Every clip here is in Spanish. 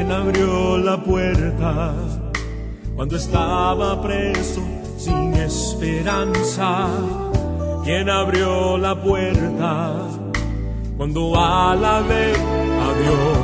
¿Quién abrió la puerta cuando estaba preso sin esperanza? ¿Quién abrió la puerta cuando alabé a Dios?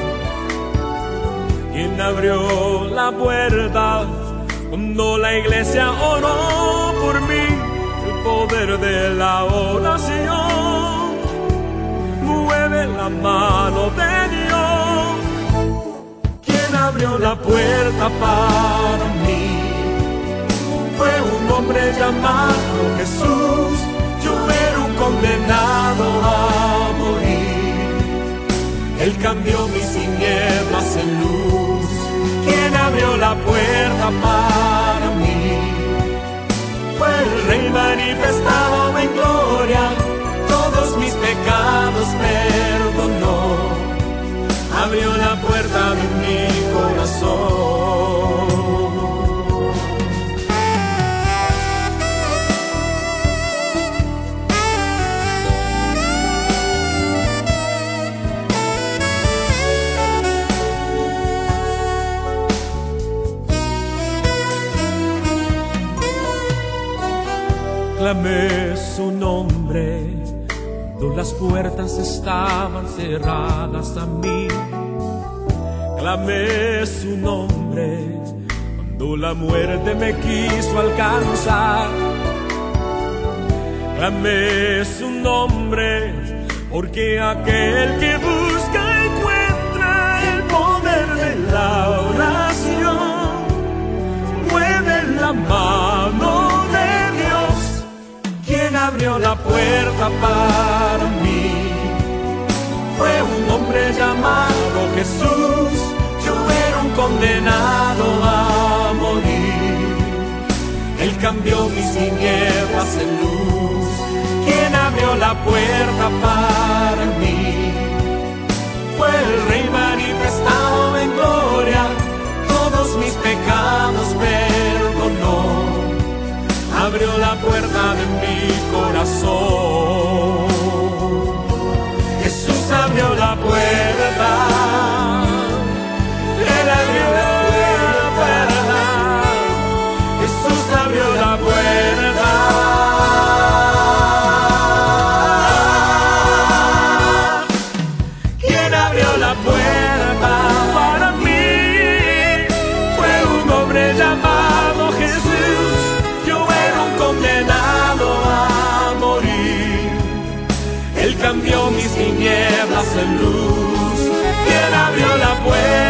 ¿Quién abrió la puerta cuando la iglesia oró por mí? El poder de la oración mueve la mano de Dios. ¿Quién abrió la puerta para mí? Fue un hombre llamado Jesús. Yo era un condenado a morir. Él cambió mis tinieblas en luz. ¿Quién abrió la puerta para mí? Fue el Rey manifestado en gloria. Todos mis pecados perdonó. Abrió la puerta de mi corazón. Clamé su nombre cuando las puertas estaban cerradas a mí. Clamé su nombre cuando la muerte me quiso alcanzar. Clamé su nombre porque aquel que busca encuentra. El poder de la oración mueve la mano de Dios. ¿Quién abrió la puerta para mí? Fue un hombre llamado Jesús. Yo era un condenado a morir. Él cambió mis tinieblas en luz. ¿Quién abrió la puerta para mí? Fue el Rey manifestado en gloria. Todos mis pecados perdonó. Abrió la puerta de mi corazón. Jesús abrió la puerta. Él abrió la puerta. Jesús abrió la puerta. ¿Quién abrió la puerta para mí? Fue un hombre llamado Jesús. Yo era un condenado a morir. Él cambió mis tinieblas en luz. ¿Quién abrió la puerta?